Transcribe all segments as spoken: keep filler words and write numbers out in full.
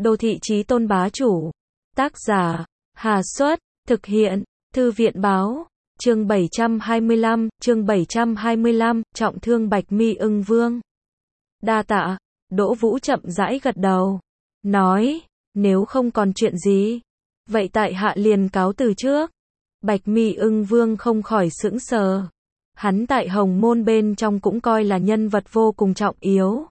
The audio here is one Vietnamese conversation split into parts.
Đô thị chí tôn bá chủ. Tác giả, Hà Xuất, thực hiện, Thư viện báo. Chương bảy trăm hai mươi lăm, chương bảy trăm hai mươi lăm, trọng thương Bạch Mi Ưng Vương. Đa tạ, Đỗ Vũ chậm rãi gật đầu. Nói, nếu không còn chuyện gì, vậy tại hạ liền cáo từ trước. Bạch Mi Ưng Vương không khỏi sững sờ. Hắn tại Hồng Môn bên trong cũng coi là nhân vật vô cùng trọng yếu.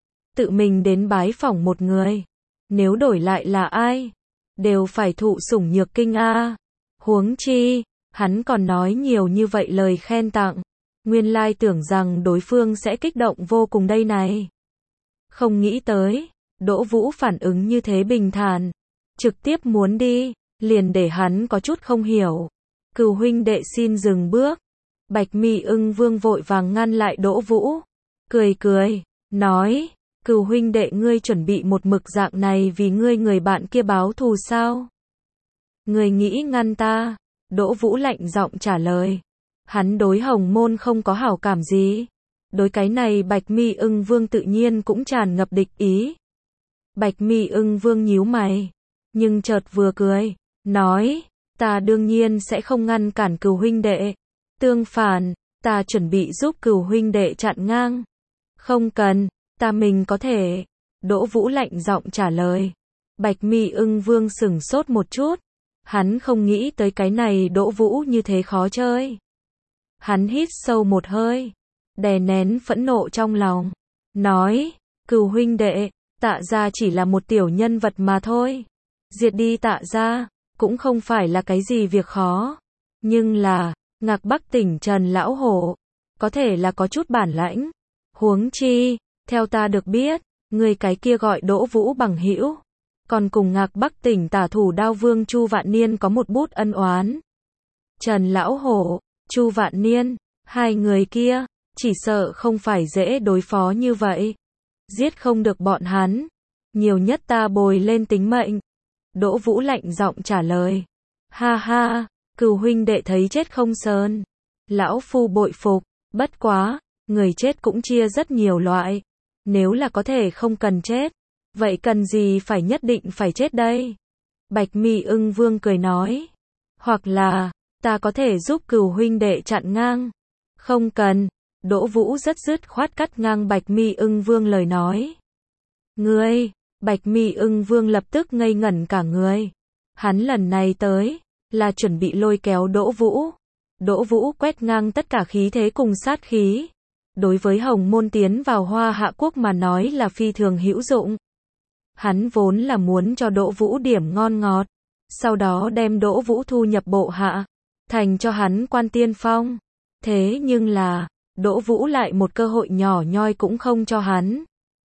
Tự mình đến bái phỏng một người, nếu đổi lại là ai, đều phải thụ sủng nhược kinh a. Huống chi, hắn còn nói nhiều như vậy lời khen tặng, nguyên lai tưởng rằng đối phương sẽ kích động vô cùng đây này. Không nghĩ tới, Đỗ Vũ phản ứng như thế bình thản, trực tiếp muốn đi, liền để hắn có chút không hiểu. Cửu huynh đệ xin dừng bước. Bạch Mi Ưng Vương vội vàng ngăn lại Đỗ Vũ, cười cười, nói, Cửu huynh đệ ngươi chuẩn bị một mực dạng này vì ngươi người bạn kia báo thù sao? Ngươi nghĩ ngăn ta? Đỗ Vũ lạnh giọng trả lời. Hắn đối Hồng Môn không có hảo cảm gì. Đối cái này Bạch Mi Ưng Vương tự nhiên cũng tràn ngập địch ý. Bạch Mi Ưng Vương nhíu mày, nhưng chợt vừa cười, nói, ta đương nhiên sẽ không ngăn cản Cửu huynh đệ. Tương phản, ta chuẩn bị giúp Cửu huynh đệ chặn ngang. Không cần, ta mình có thể. Đỗ Vũ lạnh giọng trả lời. Bạch Mi Ưng Vương sửng sốt một chút. Hắn không nghĩ tới cái này Đỗ Vũ như thế khó chơi. Hắn hít sâu một hơi, đè nén phẫn nộ trong lòng, nói, Cửu huynh đệ, Tạ gia chỉ là một tiểu nhân vật mà thôi. Diệt đi Tạ gia, cũng không phải là cái gì việc khó. Nhưng là, Ngạc Bắc tỉnh Trần lão hổ, có thể là có chút bản lãnh. Huống chi, theo ta được biết, người cái kia gọi Đỗ Vũ bằng hữu, còn cùng Ngạc Bắc tỉnh tả thủ đao vương Chu Vạn Niên có một bút ân oán. Trần lão hổ, Chu Vạn Niên, hai người kia, chỉ sợ không phải dễ đối phó như vậy. Giết không được bọn hắn, nhiều nhất ta bồi lên tính mệnh. Đỗ Vũ lạnh giọng trả lời. Ha ha, Cửu huynh đệ thấy chết không sờn. Lão phu bội phục, bất quá, người chết cũng chia rất nhiều loại. Nếu là có thể không cần chết, vậy cần gì phải nhất định phải chết đây? Bạch Mi Ưng Vương cười nói. Hoặc là, ta có thể giúp Cửu huynh đệ chặn ngang. Không cần. Đỗ Vũ rất dứt khoát cắt ngang Bạch Mi Ưng Vương lời nói. Ngươi, Bạch Mi Ưng Vương lập tức ngây ngẩn cả người. Hắn lần này tới, là chuẩn bị lôi kéo Đỗ Vũ. Đỗ Vũ quét ngang tất cả khí thế cùng sát khí. Đối với Hồng Môn tiến vào Hoa Hạ Quốc mà nói là phi thường hữu dụng. Hắn vốn là muốn cho Đỗ Vũ điểm ngon ngọt, sau đó đem Đỗ Vũ thu nhập bộ hạ, thành cho hắn quan tiên phong. Thế nhưng là, Đỗ Vũ lại một cơ hội nhỏ nhoi cũng không cho hắn.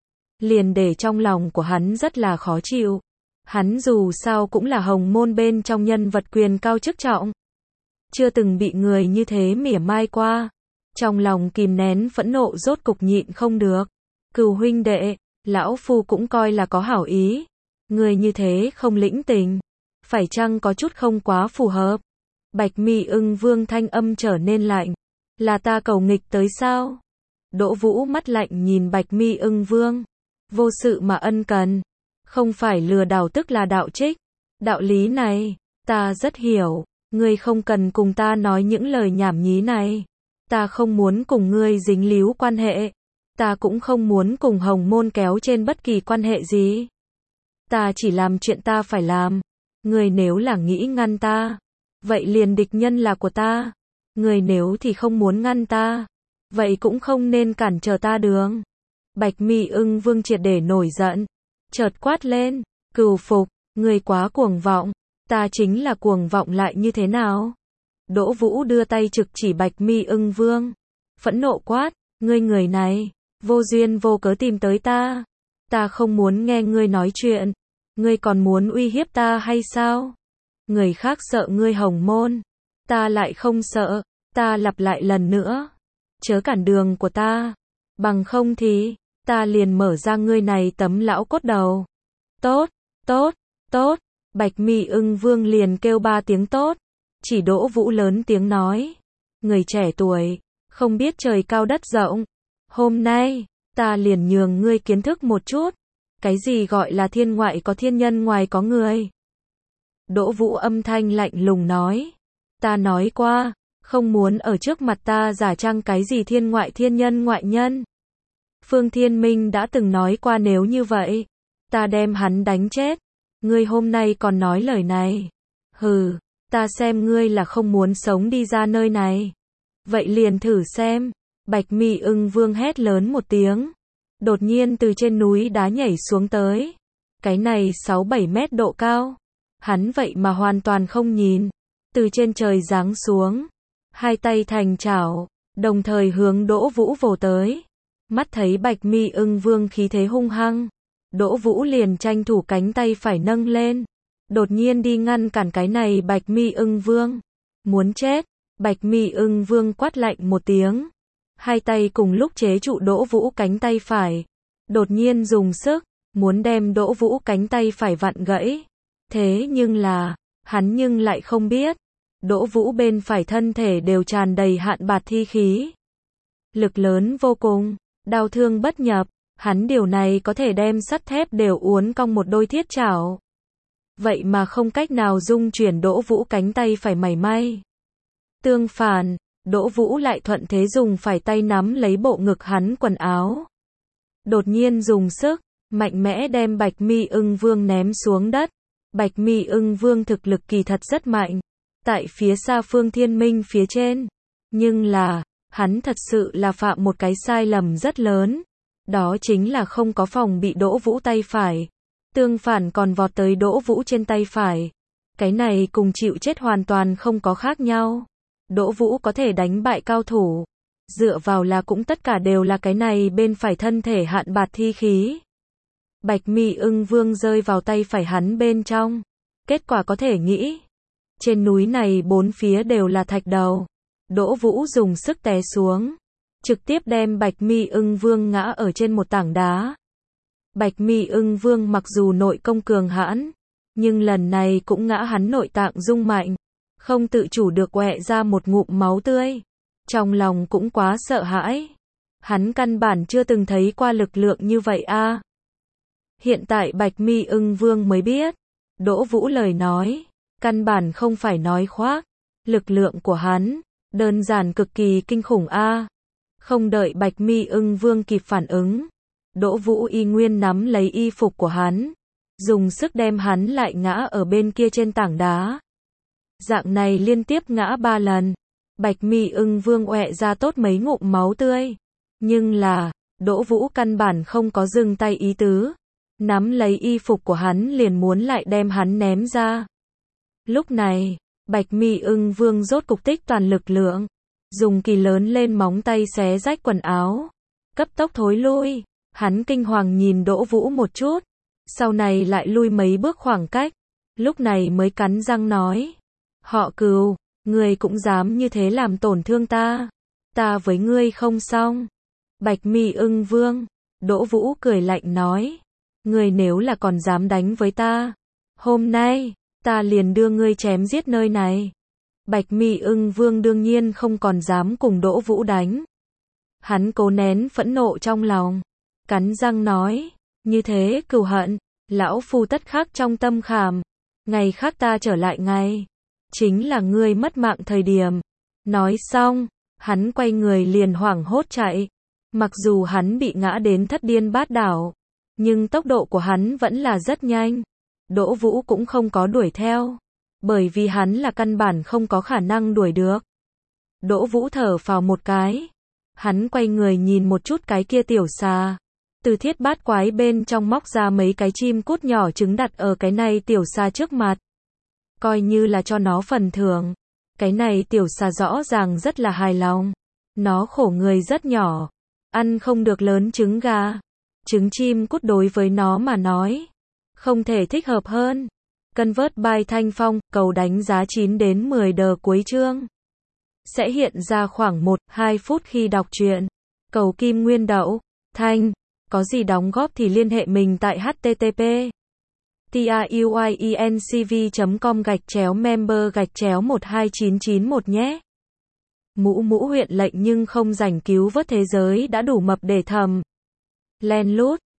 Liền để trong lòng của hắn rất là khó chịu. Hắn dù sao cũng là Hồng Môn bên trong nhân vật quyền cao chức trọng. Chưa từng bị người như thế mỉa mai qua. Trong lòng kìm nén phẫn nộ rốt cục nhịn không được. Cửu huynh đệ, lão phu cũng coi là có hảo ý. Người như thế không lĩnh tình, phải chăng có chút không quá phù hợp? Bạch Mi Ưng Vương thanh âm trở nên lạnh. Là ta cầu nghịch tới sao? Đỗ Vũ mắt lạnh nhìn Bạch Mi Ưng Vương. Vô sự mà ân cần, không phải lừa đảo tức là đạo trích. Đạo lý này, ta rất hiểu. Ngươi không cần cùng ta nói những lời nhảm nhí này. Ta không muốn cùng ngươi dính líu quan hệ. Ta cũng không muốn cùng Hồng Môn kéo trên bất kỳ quan hệ gì. Ta chỉ làm chuyện ta phải làm. Ngươi nếu là nghĩ ngăn ta, vậy liền địch nhân là của ta. Ngươi nếu thì không muốn ngăn ta, vậy cũng không nên cản trở ta đường. Bạch Mi Ưng Vương triệt để nổi giận, chợt quát lên, Cửu phục, ngươi quá cuồng vọng. Ta chính là cuồng vọng lại như thế nào? Đỗ Vũ đưa tay trực chỉ Bạch Mi Ưng Vương, phẫn nộ quát, ngươi người này, vô duyên vô cớ tìm tới ta. Ta không muốn nghe ngươi nói chuyện. Ngươi còn muốn uy hiếp ta hay sao? Người khác sợ ngươi Hồng Môn, ta lại không sợ. Ta lặp lại lần nữa, chớ cản đường của ta. Bằng không thì, ta liền mở ra ngươi này tấm lão cốt đầu. Tốt, tốt, tốt. Bạch Mi Ưng Vương liền kêu ba tiếng tốt. Chỉ Đỗ Vũ lớn tiếng nói. Người trẻ tuổi, không biết trời cao đất rộng. Hôm nay, ta liền nhường ngươi kiến thức một chút. Cái gì gọi là thiên ngoại có thiên nhân ngoài có người? Đỗ Vũ âm thanh lạnh lùng nói. Ta nói qua, không muốn ở trước mặt ta giả trang cái gì thiên ngoại thiên nhân ngoại nhân. Phương Thiên Minh đã từng nói qua nếu như vậy, ta đem hắn đánh chết. Ngươi hôm nay còn nói lời này. Hừ, ta xem ngươi là không muốn sống đi ra nơi này. Vậy liền thử xem. Bạch Mi Ưng Vương hét lớn một tiếng. Đột nhiên từ trên núi đá nhảy xuống tới. Cái này sáu bảy mét độ cao. Hắn vậy mà hoàn toàn không nhìn. Từ trên trời giáng xuống. Hai tay thành chảo, đồng thời hướng Đỗ Vũ vồ tới. Mắt thấy Bạch Mi Ưng Vương khí thế hung hăng. Đỗ Vũ liền tranh thủ cánh tay phải nâng lên. Đột nhiên đi ngăn cản cái này Bạch Mi Ưng Vương. Muốn chết. Bạch Mi Ưng Vương quát lạnh một tiếng. Hai tay cùng lúc chế trụ Đỗ Vũ cánh tay phải. Đột nhiên dùng sức, muốn đem Đỗ Vũ cánh tay phải vặn gãy. Thế nhưng là, hắn nhưng lại không biết. Đỗ Vũ bên phải thân thể đều tràn đầy hạn bạt thi khí. Lực lớn vô cùng, đao thương bất nhập. Hắn điều này có thể đem sắt thép đều uốn cong một đôi thiết chảo. Vậy mà không cách nào dung chuyển Đỗ Vũ cánh tay phải mảy may. Tương phản, Đỗ Vũ lại thuận thế dùng phải tay nắm lấy bộ ngực hắn quần áo. Đột nhiên dùng sức, mạnh mẽ đem Bạch Mi Ưng Vương ném xuống đất. Bạch Mi Ưng Vương thực lực kỳ thật rất mạnh. Tại phía xa Phương Thiên Minh phía trên. Nhưng là, hắn thật sự là phạm một cái sai lầm rất lớn. Đó chính là không có phòng bị Đỗ Vũ tay phải. Tương phản còn vọt tới Đỗ Vũ trên tay phải. Cái này cùng chịu chết hoàn toàn không có khác nhau. Đỗ Vũ có thể đánh bại cao thủ. Dựa vào là cũng tất cả đều là cái này bên phải thân thể hạn bạt thi khí. Bạch Mi Ưng Vương rơi vào tay phải hắn bên trong. Kết quả có thể nghĩ. Trên núi này bốn phía đều là thạch đầu. Đỗ Vũ dùng sức té xuống. Trực tiếp đem Bạch Mi Ưng Vương ngã ở trên một tảng đá. Bạch Mi Ưng Vương mặc dù nội công cường hãn. Nhưng lần này cũng ngã hắn nội tạng rung mạnh. Không tự chủ được quẹ ra một ngụm máu tươi. Trong lòng cũng quá sợ hãi. Hắn căn bản chưa từng thấy qua lực lượng như vậy a. À. Hiện tại Bạch Mi Ưng Vương mới biết. Đỗ Vũ lời nói. Căn bản không phải nói khoác. Lực lượng của hắn. Đơn giản cực kỳ kinh khủng a. À. Không đợi Bạch Mi Ưng Vương kịp phản ứng. Đỗ Vũ y nguyên nắm lấy y phục của hắn. Dùng sức đem hắn lại ngã ở bên kia trên tảng đá. Dạng này liên tiếp ngã ba lần. Bạch Mi Ưng Vương ọe ra tốt mấy ngụm máu tươi. Nhưng là, Đỗ Vũ căn bản không có dừng tay ý tứ. Nắm lấy y phục của hắn liền muốn lại đem hắn ném ra. Lúc này, Bạch Mi Ưng Vương rốt cục tích toàn lực lượng. Dùng kỳ lớn lên móng tay xé rách quần áo. Cấp tốc thối lui. Hắn kinh hoàng nhìn Đỗ Vũ một chút. Sau này lại lui mấy bước khoảng cách. Lúc này mới cắn răng nói. Họ Cừu, ngươi cũng dám như thế làm tổn thương ta. Ta với ngươi không xong. Bạch Mi Ưng Vương. Đỗ Vũ cười lạnh nói. Ngươi nếu là còn dám đánh với ta. Hôm nay, ta liền đưa ngươi chém giết nơi này. Bạch Mi Ưng Vương đương nhiên không còn dám cùng Đỗ Vũ đánh. Hắn cố nén phẫn nộ trong lòng. Cắn răng nói. Như thế cừu hận. Lão phu tất khắc trong tâm khảm. Ngày khác ta trở lại ngay. Chính là ngươi mất mạng thời điểm. Nói xong, hắn quay người liền hoảng hốt chạy. Mặc dù hắn bị ngã đến thất điên bát đảo, nhưng tốc độ của hắn vẫn là rất nhanh. Đỗ Vũ cũng không có đuổi theo, bởi vì hắn là căn bản không có khả năng đuổi được. Đỗ Vũ thở phào một cái. Hắn quay người nhìn một chút cái kia tiểu xà. Từ thiết bát quái bên trong móc ra mấy cái chim cút nhỏ trứng đặt ở cái này tiểu xà trước mặt. Coi như là cho nó phần thưởng. Cái này tiểu xà rõ ràng rất là hài lòng. Nó khổ người rất nhỏ. Ăn không được lớn trứng gà. Trứng chim cút đối với nó mà nói. Không thể thích hợp hơn. Convert by Thanh Phong, cầu đánh giá chín đến mười đờ cuối chương. Sẽ hiện ra khoảng một đến hai phút khi đọc truyện. Cầu kim nguyên đậu. Thanh. Có gì đóng góp thì liên hệ mình tại h t t p truyencv chấm com gạch chéo member gạch chéo một hai chín chín một nhé. Mũ mũ huyện lệnh nhưng không rảnh cứu vớt thế giới đã đủ mập để thầm. Len lút.